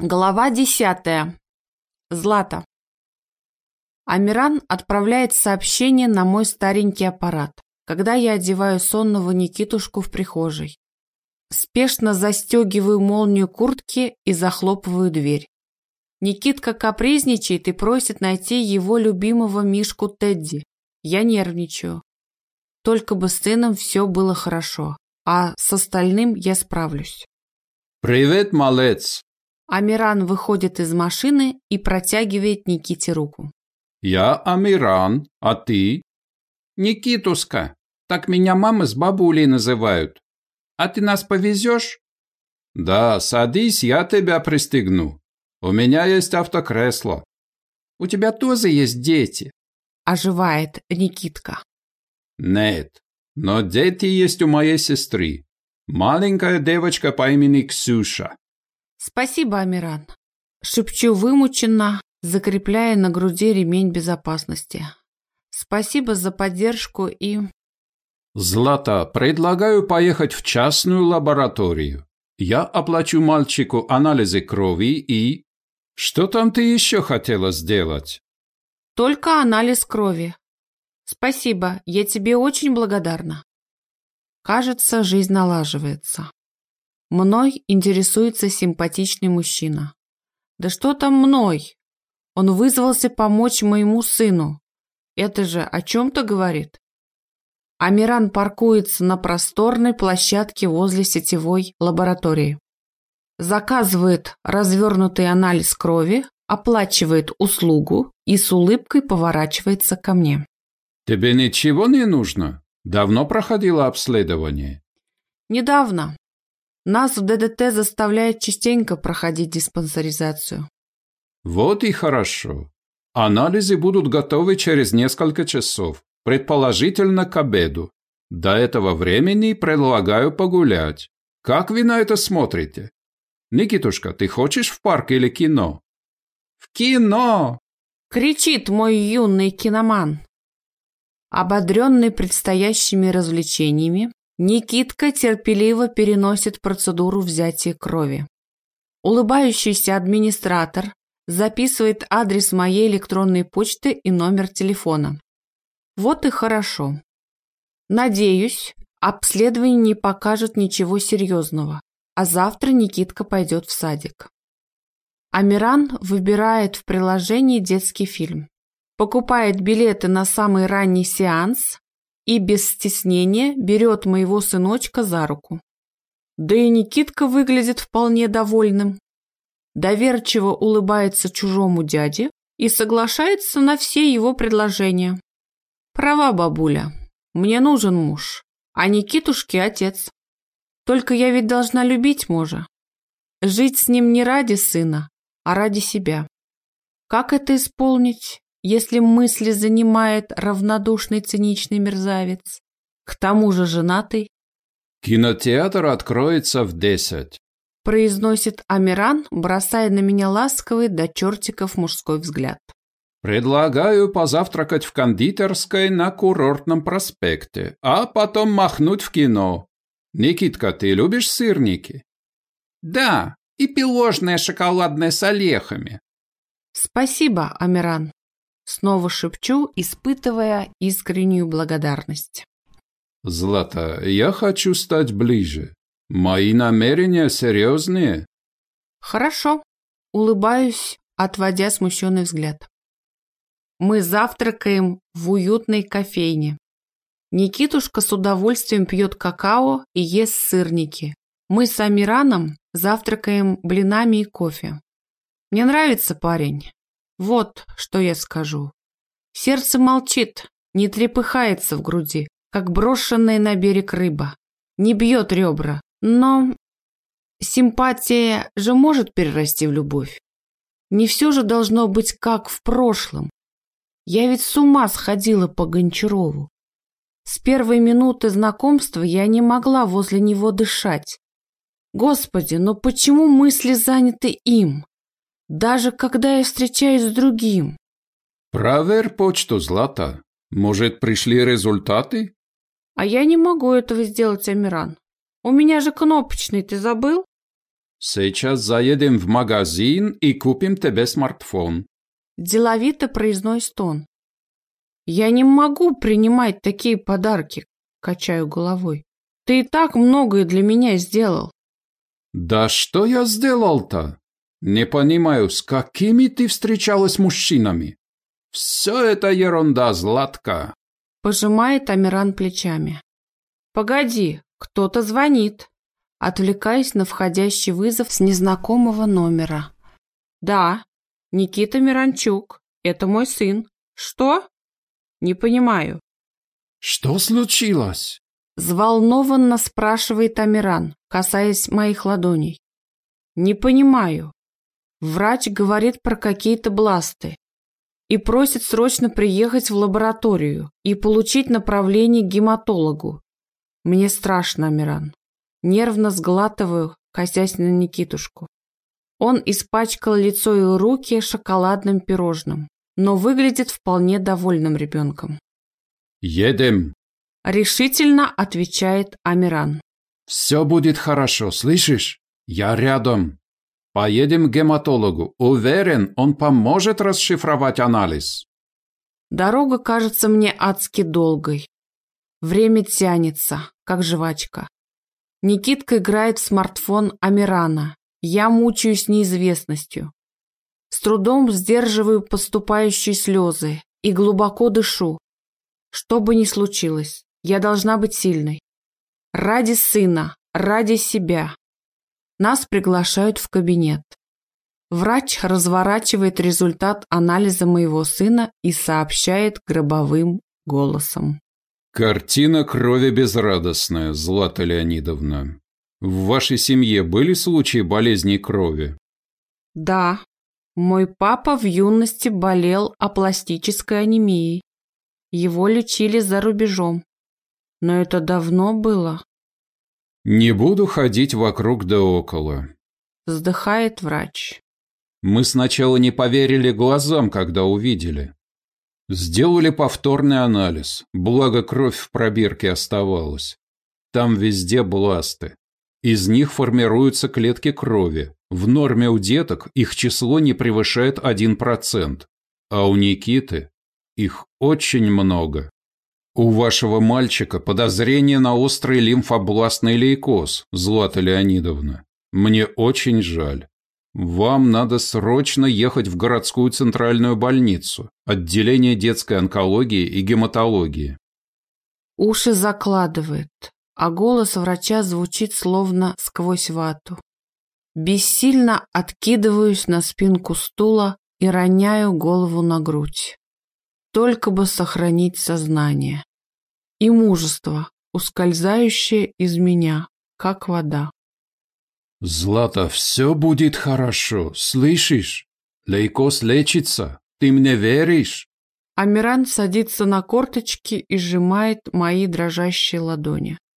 Глава 10. Злата. Амиран отправляет сообщение на мой старенький аппарат, когда я одеваю сонного Никитушку в прихожей. Спешно застегиваю молнию куртки и захлопываю дверь. Никитка капризничает и просит найти его любимого мишку Тедди. Я нервничаю. Только бы с сыном все было хорошо, а с остальным я справлюсь. «Привет, малец!» Амиран выходит из машины и протягивает Никите руку. «Я Амиран, а ты?» «Никитуска, так меня мама с бабулей называют. А ты нас повезешь?» «Да, садись, я тебя пристегну. У меня есть автокресло». «У тебя тоже есть дети?» Оживает Никитка. «Нет, но дети есть у моей сестры. Маленькая девочка по имени Ксюша». «Спасибо, Амиран», – шепчу вымученно, закрепляя на груди ремень безопасности. «Спасибо за поддержку и...» «Злата, предлагаю поехать в частную лабораторию. Я оплачу мальчику анализы крови и... Что там ты еще хотела сделать?» «Только анализ крови. Спасибо, я тебе очень благодарна». Кажется, жизнь налаживается. Мной интересуется симпатичный мужчина. Да что там мной? Он вызвался помочь моему сыну. Это же о чем-то говорит. Амиран паркуется на просторной площадке возле сетевой лаборатории. Заказывает развернутый анализ крови, оплачивает услугу и с улыбкой поворачивается ко мне. «Тебе ничего не нужно? Давно проходила обследование?» «Недавно. Нас в ДДТ заставляют частенько проходить диспансеризацию». «Вот и хорошо. Анализы будут готовы через несколько часов, предположительно к обеду. До этого времени предлагаю погулять. Как вы на это смотрите? Никитушка, ты хочешь в парк или кино?» «В кино!» – кричит мой юный киноман. Ободренный предстоящими развлечениями, Никитка терпеливо переносит процедуру взятия крови. Улыбающийся администратор записывает адрес моей электронной почты и номер телефона. Вот и хорошо. Надеюсь, обследование не покажет ничего серьезного, а завтра Никитка пойдет в садик. Амиран выбирает в приложении детский фильм, покупает билеты на самый ранний сеанс и без стеснения берет моего сыночка за руку. Да и Никитка выглядит вполне довольным. Доверчиво улыбается чужому дяде и соглашается на все его предложения. Права бабуля, мне нужен муж, а Никитушке отец. Только я ведь должна любить мужа. Жить с ним не ради сына, а ради себя. Как это исполнить, если мысли занимает равнодушный циничный мерзавец? К тому же женатый. «Кинотеатр откроется в 10», – произносит Амиран, бросая на меня ласковый до чертиков мужской взгляд. «Предлагаю позавтракать в кондитерской на Курортном проспекте, а потом махнуть в кино. Никитка, ты любишь сырники?» «Да, и пирожное шоколадное с орехами». «Спасибо, Амиран», – снова шепчу, испытывая искреннюю благодарность. «Злата, я хочу стать ближе. Мои намерения серьезные». «Хорошо», – улыбаюсь, отводя смущенный взгляд. Мы завтракаем в уютной кофейне. Никитушка с удовольствием пьет какао и ест сырники. Мы с Амираном завтракаем блинами и кофе. Мне нравится парень. Вот что я скажу. Сердце молчит, не трепыхается в груди, как брошенная на берег рыба. Не бьет ребра, но симпатия же может перерасти в любовь. Не все же должно быть как в прошлом. Я ведь с ума сходила по Гончарову. С первой минуты знакомства я не могла возле него дышать. Господи, но почему мысли заняты им? Даже когда я встречаюсь с другим. «Проверь почту, Злата. Может, пришли результаты?» А я не могу этого сделать, Амиран. У меня же кнопочный, ты забыл? Сейчас заедем в магазин и купим тебе смартфон. Деловито произносит он. Я не могу принимать такие подарки, качаю головой. Ты и так многое для меня сделал. Да что я сделал-то? Не понимаю, с какими ты встречалась мужчинами? Все это ерунда, Златка. Пожимает Амиран плечами. Погоди, кто-то звонит. Отвлекаясь на входящий вызов с незнакомого номера. Да, Никита Миранчук, это мой сын. Что? Не понимаю. Что случилось? Взволнованно спрашивает Амиран, касаясь моих ладоней. Не понимаю. Врач говорит про какие-то бласты и просит срочно приехать в лабораторию и получить направление к гематологу. Мне страшно, Амиран. Нервно сглатываю, косясь на Никитушку. Он испачкал лицо и руки шоколадным пирожным, но выглядит вполне довольным ребенком. Едем. Решительно отвечает Амиран. Все будет хорошо, слышишь? Я рядом. Поедем к гематологу. Уверен, он поможет расшифровать анализ. Дорога кажется мне адски долгой. Время тянется, как жвачка. Никитка играет в смартфон Амирана. Я мучаюсь неизвестностью. С трудом сдерживаю поступающие слезы и глубоко дышу. Что бы ни случилось, я должна быть сильной. Ради сына, ради себя. Нас приглашают в кабинет. Врач разворачивает результат анализа моего сына и сообщает гробовым голосом. Картина крови безрадостная, Злата Леонидовна. В вашей семье были случаи болезней крови? Да, мой папа в юности болел апластической анемией. Его лечили за рубежом. Но это давно было. Не буду ходить вокруг да около. Вздыхает врач. Мы сначала не поверили глазам, когда увидели. Сделали повторный анализ, благо кровь в пробирке оставалась. Там везде бласты. Из них формируются клетки крови. В норме у деток их число не превышает 1%, а у Никиты их очень много. У вашего мальчика подозрение на острый лимфобластный лейкоз, Злата Леонидовна. Мне очень жаль. Вам надо срочно ехать в городскую центральную больницу, отделение детской онкологии и гематологии. Уши закладывает, а голос врача звучит словно сквозь вату. Бессильно откидываюсь на спинку стула и роняю голову на грудь. Только бы сохранить сознание. И мужество, ускользающее из меня, как вода. Злата, все будет хорошо, слышишь? Лейкоз лечится, ты мне веришь? Амиран садится на корточки и сжимает мои дрожащие ладони.